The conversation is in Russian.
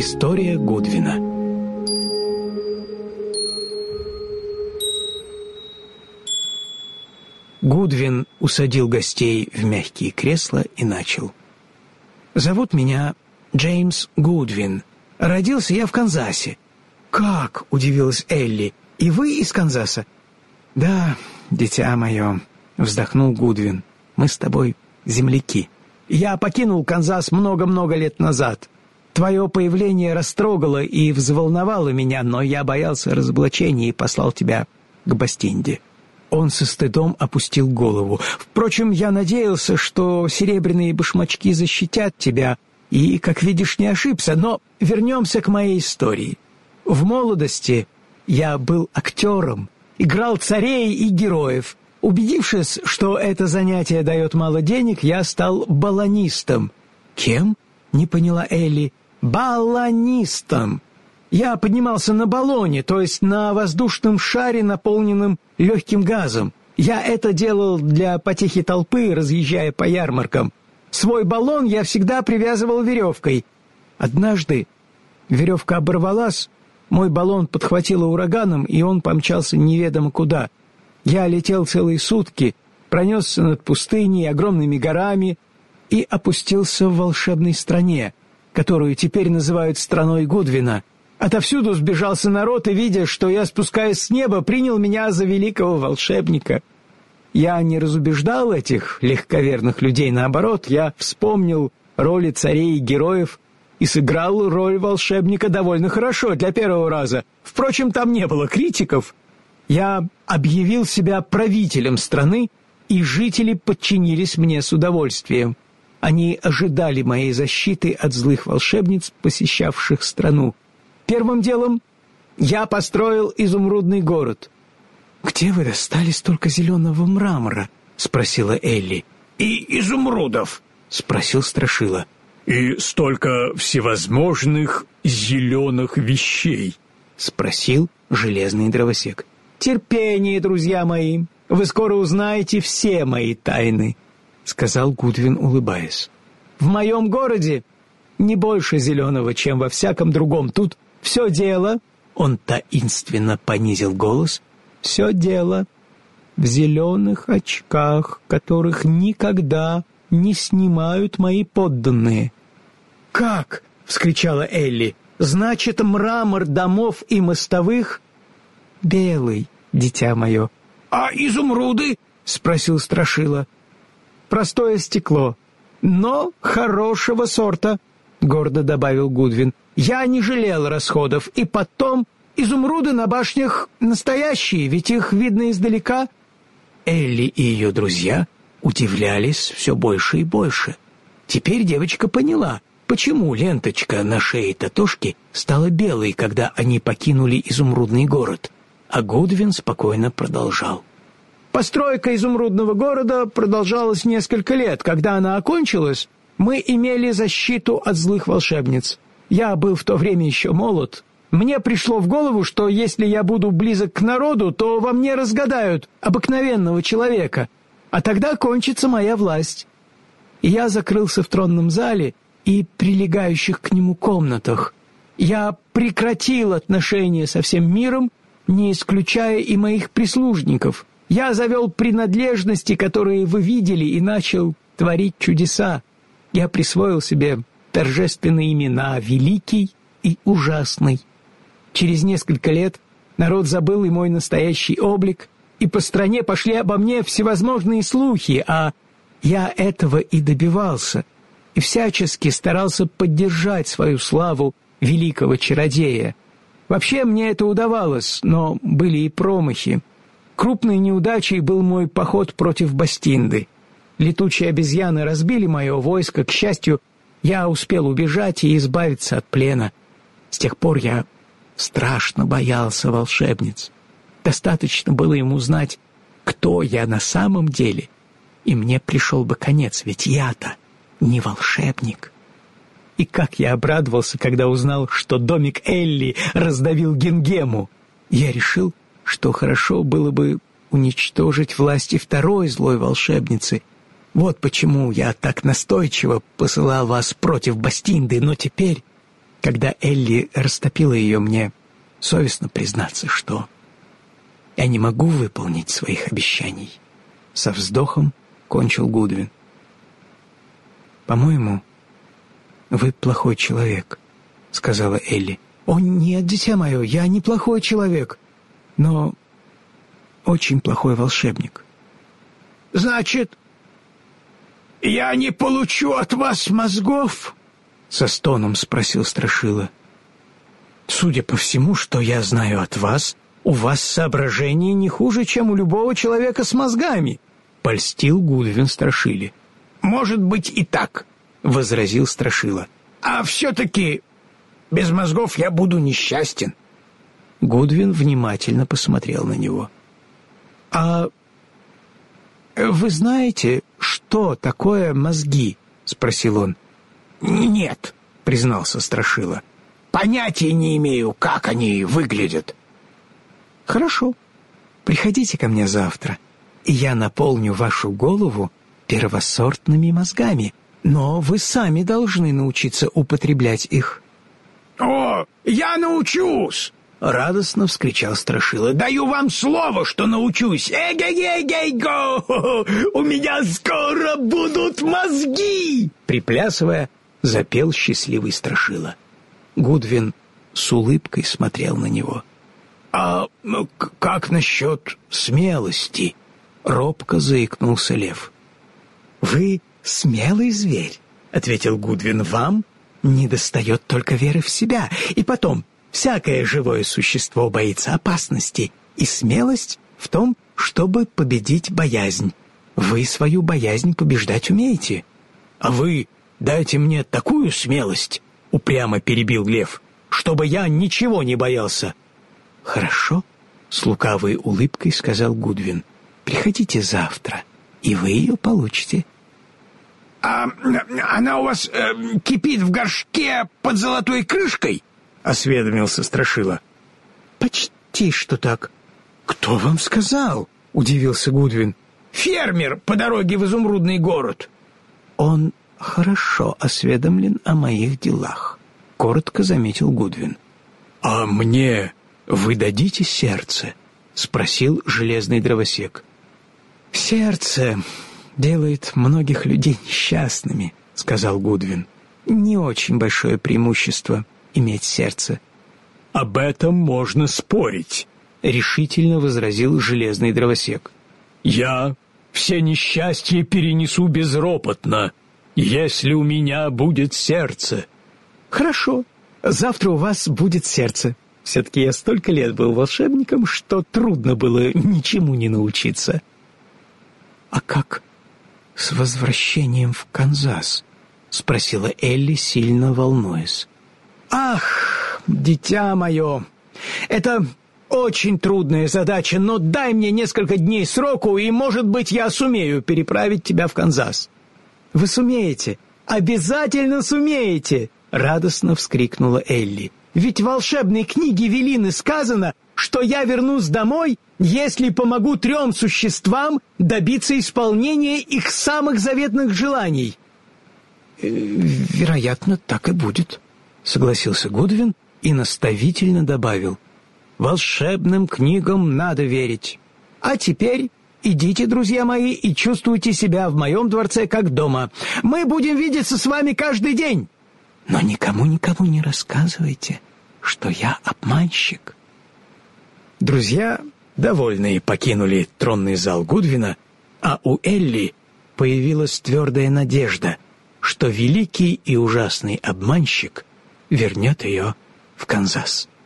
История Гудвина. Гудвин усадил гостей в мягкие кресла и начал. «Зовут меня Джеймс Гудвин. Родился я в Канзасе». «Как?» — удивилась Элли. «И вы из Канзаса?» «Да, дитя мое», — вздохнул Гудвин. «Мы с тобой земляки. Я покинул Канзас много-много лет назад. Твое появление растрогало и взволновало меня, но я боялся разоблачения и послал тебя к Бастинде». Он со стыдом опустил голову. «Впрочем, я надеялся, что серебряные башмачки защитят тебя, и, как видишь, не ошибся. Но вернемся к моей истории. В молодости я был актером, играл царей и героев. Убедившись, что это занятие дает мало денег, я стал баллонистом». «Кем?» — не поняла Элли. «Баллонистом. Я поднимался на баллоне, то есть на воздушном шаре, наполненном легким газом. Я это делал для потехи толпы, разъезжая по ярмаркам. Свой баллон я всегда привязывал веревкой. Однажды веревка оборвалась, мой баллон подхватило ураганом, и он помчался неведомо куда. Я летел целые сутки, пронесся над пустыней, огромными горами и опустился в волшебной стране, которую теперь называют страной Гудвина. Отовсюду сбежался народ, и, видя, что я спускаюсь с неба, принял меня за великого волшебника. Я не разубеждал этих легковерных людей, наоборот, я вспомнил роли царей и героев и сыграл роль волшебника довольно хорошо для первого раза. Впрочем, там не было критиков. Я объявил себя правителем страны, и жители подчинились мне с удовольствием. Они ожидали моей защиты от злых волшебниц, посещавших страну. Первым делом я построил изумрудный город». «Где вы достали столько зеленого мрамора?» — спросила Элли. «И изумрудов?» — спросил Страшила. «И столько всевозможных зеленых вещей?» — спросил железный дровосек. «Терпение, друзья мои, вы скоро узнаете все мои тайны», — сказал Гудвин, улыбаясь. «В моем городе не больше зеленого, чем во всяком другом. Тут все дело», — он таинственно понизил голос, «все дело в зеленых очках, которых никогда не снимают мои подданные». «Как?» — вскричала Элли. «Значит, мрамор домов и мостовых белый, дитя мое». «А изумруды?» — спросил Страшила. «Простое стекло, но хорошего сорта», — гордо добавил Гудвин. «Я не жалел расходов, и потом изумруды на башнях настоящие, ведь их видно издалека». Элли и ее друзья удивлялись все больше и больше. Теперь девочка поняла, почему ленточка на шее Татошки стала белой, когда они покинули изумрудный город. А Гудвин спокойно продолжал. «Постройка изумрудного города продолжалась несколько лет. Когда она окончилась, мы имели защиту от злых волшебниц. Я был в то время еще молод. Мне пришло в голову, что если я буду близок к народу, то во мне разгадают обыкновенного человека, а тогда кончится моя власть. И я закрылся в тронном зале и прилегающих к нему комнатах. Я прекратил отношения со всем миром, не исключая и моих прислужников. Я завел принадлежности, которые вы видели, и начал творить чудеса. Я присвоил себе торжественные имена «Великий» и «Ужасный». Через несколько лет народ забыл и мой настоящий облик, и по стране пошли обо мне всевозможные слухи, а я этого и добивался, и всячески старался поддержать свою славу великого чародея. Вообще мне это удавалось, но были и промахи. Крупной неудачей был мой поход против Бастинды. Летучие обезьяны разбили мое войско. К счастью, я успел убежать и избавиться от плена. С тех пор я страшно боялся волшебниц. Достаточно было им узнать, кто я на самом деле, и мне пришел бы конец, ведь я-то не волшебник. И как я обрадовался, когда узнал, что домик Элли раздавил Гингему. Я решил, что хорошо было бы уничтожить власти второй злой волшебницы. Вот почему я так настойчиво посылал вас против Бастинды, но теперь Когда Элли растопила ее, мне совестно признаться, что я не могу выполнить своих обещаний. Со вздохом кончил Гудвин. «По-моему, вы плохой человек», — сказала Элли. «О, нет, дитя мое, я не плохой человек, но очень плохой волшебник». «Значит, я не получу от вас мозгов?» — со стоном спросил Страшила. «Судя по всему, что я знаю от вас, у вас соображения не хуже, чем у любого человека с мозгами», — польстил Гудвин Страшиле. «Может быть и так», — возразил Страшила. «А все-таки без мозгов я буду несчастен». Гудвин внимательно посмотрел на него. «А вы знаете, что такое мозги?» — спросил он. «Нет», — признался Страшила. «Понятия не имею, как они выглядят». «Хорошо. Приходите ко мне завтра, и я наполню вашу голову первосортными мозгами, но вы сами должны научиться употреблять их». «О, я научусь!» — радостно вскричал Страшила. «Даю вам слово, что научусь! Эгей-гей-гей-го! У меня скоро будут мозги!» Приплясывая, запел счастливый Страшила. Гудвин с улыбкой смотрел на него. «А как насчет смелости?» — робко заикнулся Лев. «Вы смелый зверь», — ответил Гудвин. «Вам недостает только веры в себя. И потом, всякое живое существо боится опасности, и смелость в том, чтобы победить боязнь. Вы свою боязнь побеждать умеете». «А вы дайте мне такую смелость», — упрямо перебил Лев, «чтобы я ничего не боялся». «Хорошо», — с лукавой улыбкой сказал Гудвин. «Приходите завтра, и вы ее получите». «А она у вас кипит в горшке под золотой крышкой?» — осведомился Страшила. «Почти что так». «Кто вам сказал?» — удивился Гудвин. «Фермер по дороге в Изумрудный город». «Он хорошо осведомлен о моих делах», — коротко заметил Гудвин. «А мне вы дадите сердце?» — спросил железный дровосек. «Сердце делает многих людей несчастными», — сказал Гудвин. «Не очень большое преимущество иметь сердце». «Об этом можно спорить», — решительно возразил железный дровосек. «Я все несчастья перенесу безропотно, если у меня будет сердце». «Хорошо, завтра у вас будет сердце. Все-таки я столько лет был волшебником, что трудно было ничему не научиться». «А как с возвращением в Канзас?» — спросила Элли, сильно волнуясь. «Ах, дитя мое, это очень трудная задача, но дай мне несколько дней сроку, и, может быть, я сумею переправить тебя в Канзас». «Вы сумеете, обязательно сумеете!» — радостно вскрикнула Элли. «Ведь в волшебной книге Велины сказано, что я вернусь домой, если помогу 3 существам добиться исполнения их самых заветных желаний». «Вероятно, так и будет», — согласился Гудвин и наставительно добавил. «Волшебным книгам надо верить. А теперь идите, друзья мои, и чувствуйте себя в моем дворце как дома. Мы будем видеться с вами каждый день. Но никому не рассказывайте, что я обманщик». Друзья, довольные, покинули тронный зал Гудвина, а у Элли появилась твердая надежда, что великий и ужасный обманщик вернет ее в Канзас.